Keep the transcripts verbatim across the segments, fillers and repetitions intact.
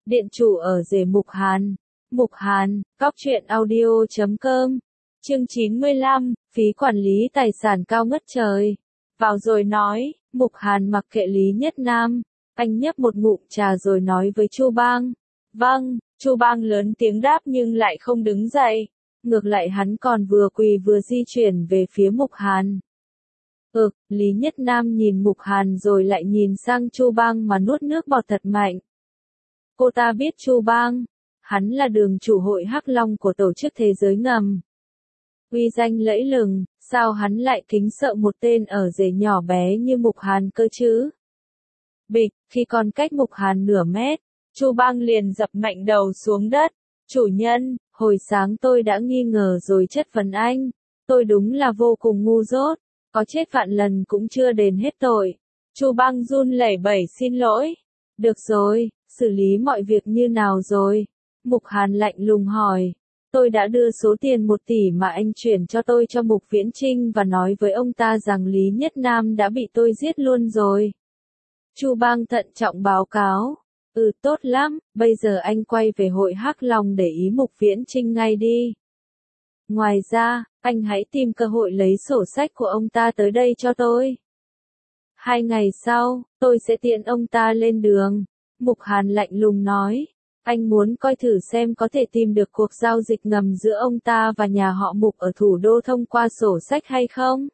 Điện chủ ở rể Mục Hàn. Mục Hàn, cóc truyện audio chấm com. Chương chín mươi lăm, phí quản lý tài sản cao ngất trời. Vào rồi nói, Mục Hàn mặc kệ Lý Nhất Nam, anh nhấp một ngụm trà rồi nói với Chu Bang. Vâng, Chu Bang lớn tiếng đáp nhưng lại không đứng dậy. Ngược lại hắn còn vừa quỳ vừa di chuyển về phía Mục Hàn. Ừ, Lý Nhất Nam nhìn Mục Hàn rồi lại nhìn sang Chu Bang mà nuốt nước bọt thật mạnh. Cô ta biết Chu Bang, hắn là đường chủ hội Hắc Long của tổ chức thế giới ngầm. Uy danh lẫy lừng, sao hắn lại kính sợ một tên ở rể nhỏ bé như Mục Hàn cơ chứ? Bịch, khi còn cách Mục Hàn nửa mét, Chu Bang liền dập mạnh đầu xuống đất. Chủ nhân, hồi sáng tôi đã nghi ngờ rồi chất vấn anh, tôi đúng là vô cùng ngu dốt, có chết vạn lần cũng chưa đền hết tội. Chu Bang run lẩy bẩy xin lỗi. Được rồi, xử lý mọi việc như nào rồi? Mục Hàn lạnh lùng hỏi. Tôi đã đưa số tiền một tỷ mà anh chuyển cho tôi cho Mục Viễn Trinh và nói với ông ta rằng Lý Nhất Nam đã bị tôi giết luôn rồi. Chu Bang thận trọng báo cáo. Ừ, tốt lắm, bây giờ anh quay về hội Hắc Long để ý Mục Viễn Trinh ngay đi. Ngoài ra, anh hãy tìm cơ hội lấy sổ sách của ông ta tới đây cho tôi. Hai ngày sau, tôi sẽ tiện ông ta lên đường. Mục Hàn lạnh lùng nói. Anh muốn coi thử xem có thể tìm được cuộc giao dịch ngầm giữa ông ta và nhà họ Mục ở thủ đô thông qua sổ sách hay không?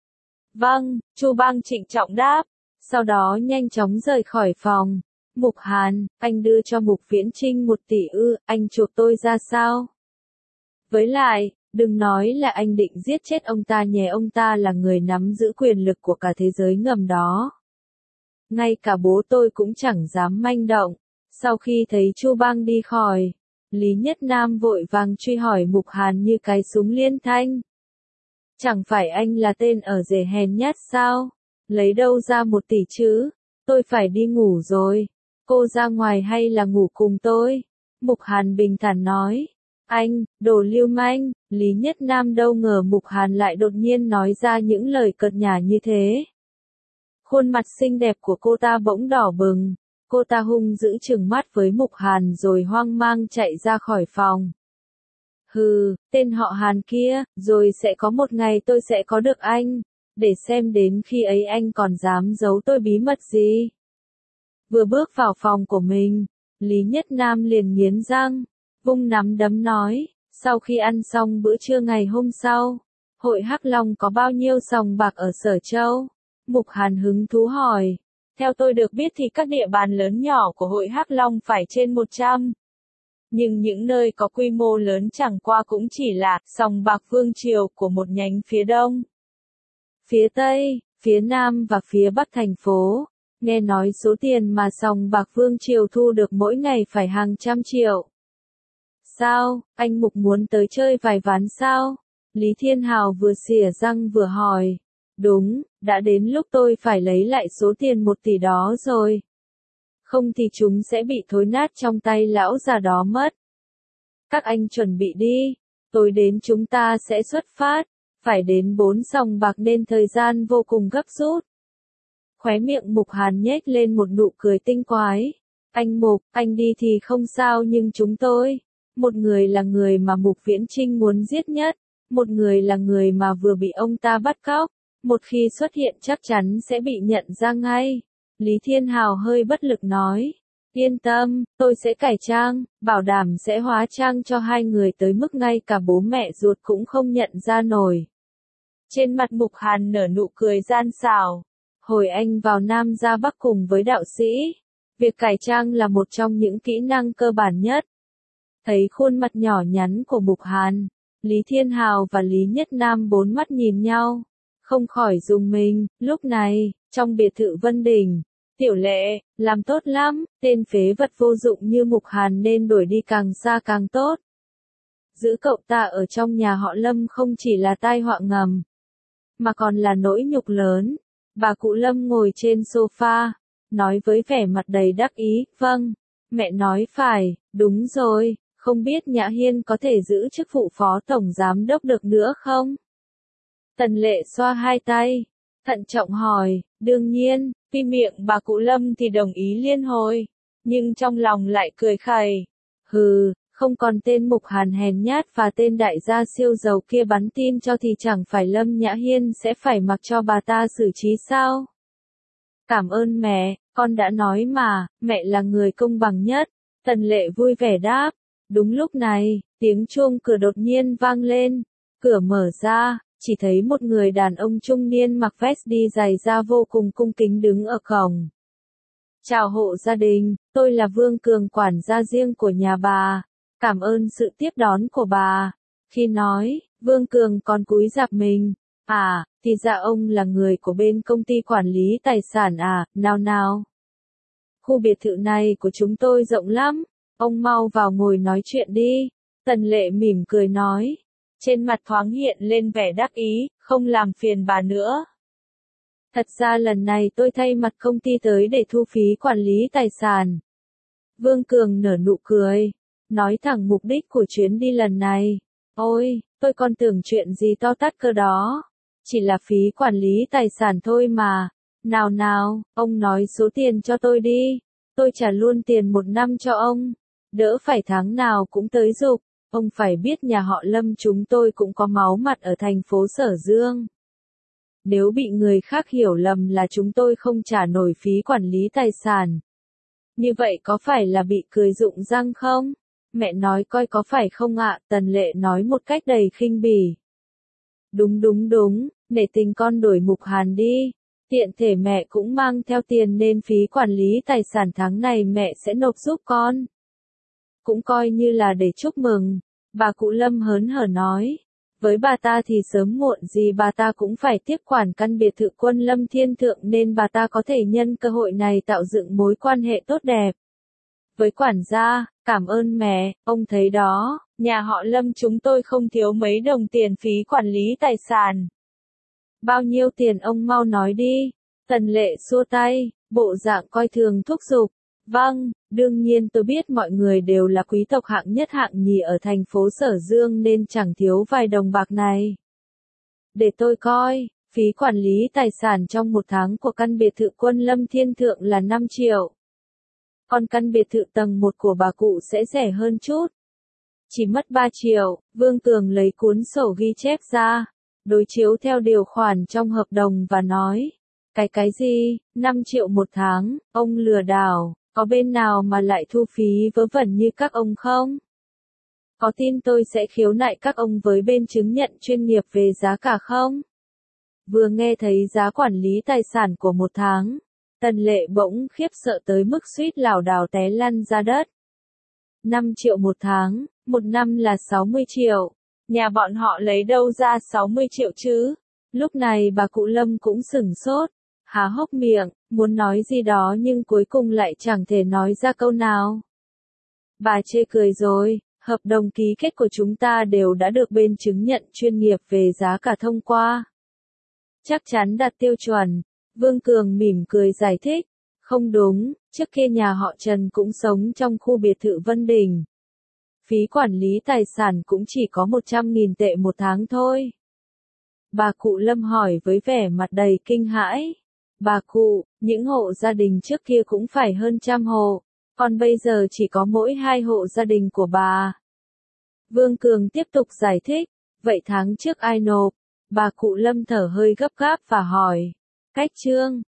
Vâng, Chu Bang trịnh trọng đáp. Sau đó nhanh chóng rời khỏi phòng. Mục Hàn, anh đưa cho Mục Viễn Trinh một tỷ ư, anh chuộc tôi ra sao? Với lại, đừng nói là anh định giết chết ông ta nhé, ông ta là người nắm giữ quyền lực của cả thế giới ngầm đó. Ngay cả bố tôi cũng chẳng dám manh động. Sau khi thấy Chu Bang đi khỏi, Lý Nhất Nam vội vàng truy hỏi Mục Hàn như cái súng liên thanh. Chẳng phải anh là tên ở rể hèn nhát sao? Lấy đâu ra một tỷ chứ? Tôi phải đi ngủ rồi. Cô ra ngoài hay là ngủ cùng tôi? Mục Hàn bình thản nói. Anh, đồ lưu manh. Lý Nhất Nam đâu ngờ Mục Hàn lại đột nhiên nói ra những lời cợt nhả như thế. Khuôn mặt xinh đẹp của cô ta bỗng đỏ bừng. Cô ta hung dữ trừng mắt với Mục Hàn rồi hoang mang chạy ra khỏi phòng. Hừ, tên họ Hàn kia, rồi sẽ có một ngày tôi sẽ có được anh, để xem đến khi ấy anh còn dám giấu tôi bí mật gì. Vừa bước vào phòng của mình, Lý Nhất Nam liền nghiến răng, vung nắm đấm nói, sau khi ăn xong bữa trưa ngày hôm sau, hội Hắc Long có bao nhiêu sòng bạc ở Sở Châu? Mục Hàn hứng thú hỏi. Theo tôi được biết thì các địa bàn lớn nhỏ của hội Hắc Long phải trên một trăm. Nhưng những nơi có quy mô lớn chẳng qua cũng chỉ là sòng bạc Vương Triều của một nhánh phía đông, phía tây, phía nam và phía bắc thành phố. Nghe nói số tiền mà sòng bạc Vương Triều thu được mỗi ngày phải hàng trăm triệu. Sao, anh Mục muốn tới chơi vài ván sao? Lý Thiên Hào vừa xỉa răng vừa hỏi. Đúng, đã đến lúc tôi phải lấy lại số tiền một tỷ đó rồi. Không thì chúng sẽ bị thối nát trong tay lão già đó mất. Các anh chuẩn bị đi, tối đến chúng ta sẽ xuất phát, phải đến bốn sòng bạc nên thời gian vô cùng gấp rút. Khóe miệng Mục Hàn nhếch lên một nụ cười tinh quái. Anh Mục, anh đi thì không sao nhưng chúng tôi, một người là người mà Mục Viễn Trinh muốn giết nhất, một người là người mà vừa bị ông ta bắt cóc. Một khi xuất hiện chắc chắn sẽ bị nhận ra ngay. Lý Thiên Hào hơi bất lực nói. Yên tâm, tôi sẽ cải trang, bảo đảm sẽ hóa trang cho hai người tới mức ngay cả bố mẹ ruột cũng không nhận ra nổi. Trên mặt Mục Hàn nở nụ cười gian xảo. Hồi anh vào Nam ra Bắc cùng với đạo sĩ, việc cải trang là một trong những kỹ năng cơ bản nhất. Thấy khuôn mặt nhỏ nhắn của Mục Hàn, Lý Thiên Hào và Lý Nhất Nam bốn mắt nhìn nhau. Không khỏi rùng mình. Lúc này, trong biệt thự Vân Đình, Tiểu Lệ, làm tốt lắm, tên phế vật vô dụng như Mục Hàn nên đuổi đi càng xa càng tốt. Giữ cậu ta ở trong nhà họ Lâm không chỉ là tai họa ngầm, mà còn là nỗi nhục lớn. Bà cụ Lâm ngồi trên sofa, nói với vẻ mặt đầy đắc ý, vâng, mẹ nói phải, đúng rồi, không biết Nhã Hiên có thể giữ chức vụ phó tổng giám đốc được nữa không? Tần Lệ xoa hai tay, thận trọng hỏi, đương nhiên, vì miệng bà cụ Lâm thì đồng ý liên hồi. nhưng trong lòng lại cười khẩy. Hừ, không còn tên Mục Hàn hèn nhát và tên đại gia siêu giàu kia bắn tin cho thì chẳng phải Lâm Nhã Hiên sẽ phải mặc cho bà ta xử trí sao? Cảm ơn mẹ, con đã nói mà, mẹ là người công bằng nhất. Tần Lệ vui vẻ đáp. Đúng lúc này, tiếng chuông cửa đột nhiên vang lên. Cửa mở ra, chỉ thấy một người đàn ông trung niên mặc vest đi giày da vô cùng cung kính đứng ở cổng. Chào hộ gia đình, tôi là Vương Cường, quản gia riêng của nhà bà. Cảm ơn sự tiếp đón của bà. Khi nói, Vương Cường còn cúi rạp mình. À, thì ra ông là người của bên công ty quản lý tài sản à, nào nào. Khu biệt thự này của chúng tôi rộng lắm, ông mau vào ngồi nói chuyện đi. Tần Lệ mỉm cười nói. Trên mặt thoáng hiện lên vẻ đắc ý, không làm phiền bà nữa. Thật ra lần này tôi thay mặt công ty tới để thu phí quản lý tài sản. Vương Cường nở nụ cười, nói thẳng mục đích của chuyến đi lần này. Ôi, tôi còn tưởng chuyện gì to tát cơ đó. Chỉ là phí quản lý tài sản thôi mà. Nào nào, ông nói số tiền cho tôi đi. Tôi trả luôn tiền một năm cho ông. Đỡ phải tháng nào cũng tới giục. Ông phải biết nhà họ Lâm chúng tôi cũng có máu mặt ở thành phố Sở Dương. Nếu bị người khác hiểu lầm là chúng tôi không trả nổi phí quản lý tài sản. Như vậy có phải là bị cười rụng răng không? Mẹ nói coi có phải không ạ? Tần Lệ nói một cách đầy khinh bỉ. Đúng đúng đúng, nể tình con đổi Mục Hàn đi. Tiện thể mẹ cũng mang theo tiền nên phí quản lý tài sản tháng này mẹ sẽ nộp giúp con. Cũng coi như là để chúc mừng. Bà cụ Lâm hớn hở nói. Với bà ta thì sớm muộn gì bà ta cũng phải tiếp quản căn biệt thự Quân Lâm Thiên Thượng nên bà ta có thể nhân cơ hội này tạo dựng mối quan hệ tốt đẹp. Với quản gia, cảm ơn mẹ, ông thấy đó, nhà họ Lâm chúng tôi không thiếu mấy đồng tiền phí quản lý tài sản. Bao nhiêu tiền ông mau nói đi. Tần Lệ xua tay, bộ dạng coi thường thúc giục. Vâng, đương nhiên tôi biết mọi người đều là quý tộc hạng nhất hạng nhì ở thành phố Sở Dương nên chẳng thiếu vài đồng bạc này. Để tôi coi, phí quản lý tài sản trong một tháng của căn biệt thự Quân Lâm Thiên Thượng là năm triệu. Còn căn biệt thự tầng một của bà cụ sẽ rẻ hơn chút. Chỉ mất ba triệu, Vương Cường lấy cuốn sổ ghi chép ra, đối chiếu theo điều khoản trong hợp đồng và nói. Cái cái gì, năm triệu một tháng, ông lừa đảo. Có bên nào mà lại thu phí vớ vẩn như các ông không? Có tin tôi sẽ khiếu nại các ông với bên chứng nhận chuyên nghiệp về giá cả không? Vừa nghe thấy giá quản lý tài sản của một tháng, Tần Lệ bỗng khiếp sợ tới mức suýt lảo đảo té lăn ra đất. năm triệu một tháng, một năm là sáu mươi triệu. Nhà bọn họ lấy đâu ra sáu mươi triệu chứ? Lúc này bà cụ Lâm cũng sửng sốt. Há hốc miệng, muốn nói gì đó nhưng cuối cùng lại chẳng thể nói ra câu nào. Bà chê cười rồi, hợp đồng ký kết của chúng ta đều đã được bên chứng nhận chuyên nghiệp về giá cả thông qua. Chắc chắn đạt tiêu chuẩn, Vương Cường mỉm cười giải thích. Không đúng, trước kia nhà họ Trần cũng sống trong khu biệt thự Vân Đình. Phí quản lý tài sản cũng chỉ có một trăm nghìn tệ một tháng thôi. Bà cụ Lâm hỏi với vẻ mặt đầy kinh hãi. Bà cụ, những hộ gia đình trước kia cũng phải hơn trăm hộ, còn bây giờ chỉ có mỗi hai hộ gia đình của bà. Vương Cường tiếp tục giải thích, vậy tháng trước ai nộp? Bà cụ Lâm thở hơi gấp gáp và hỏi. Cách trương,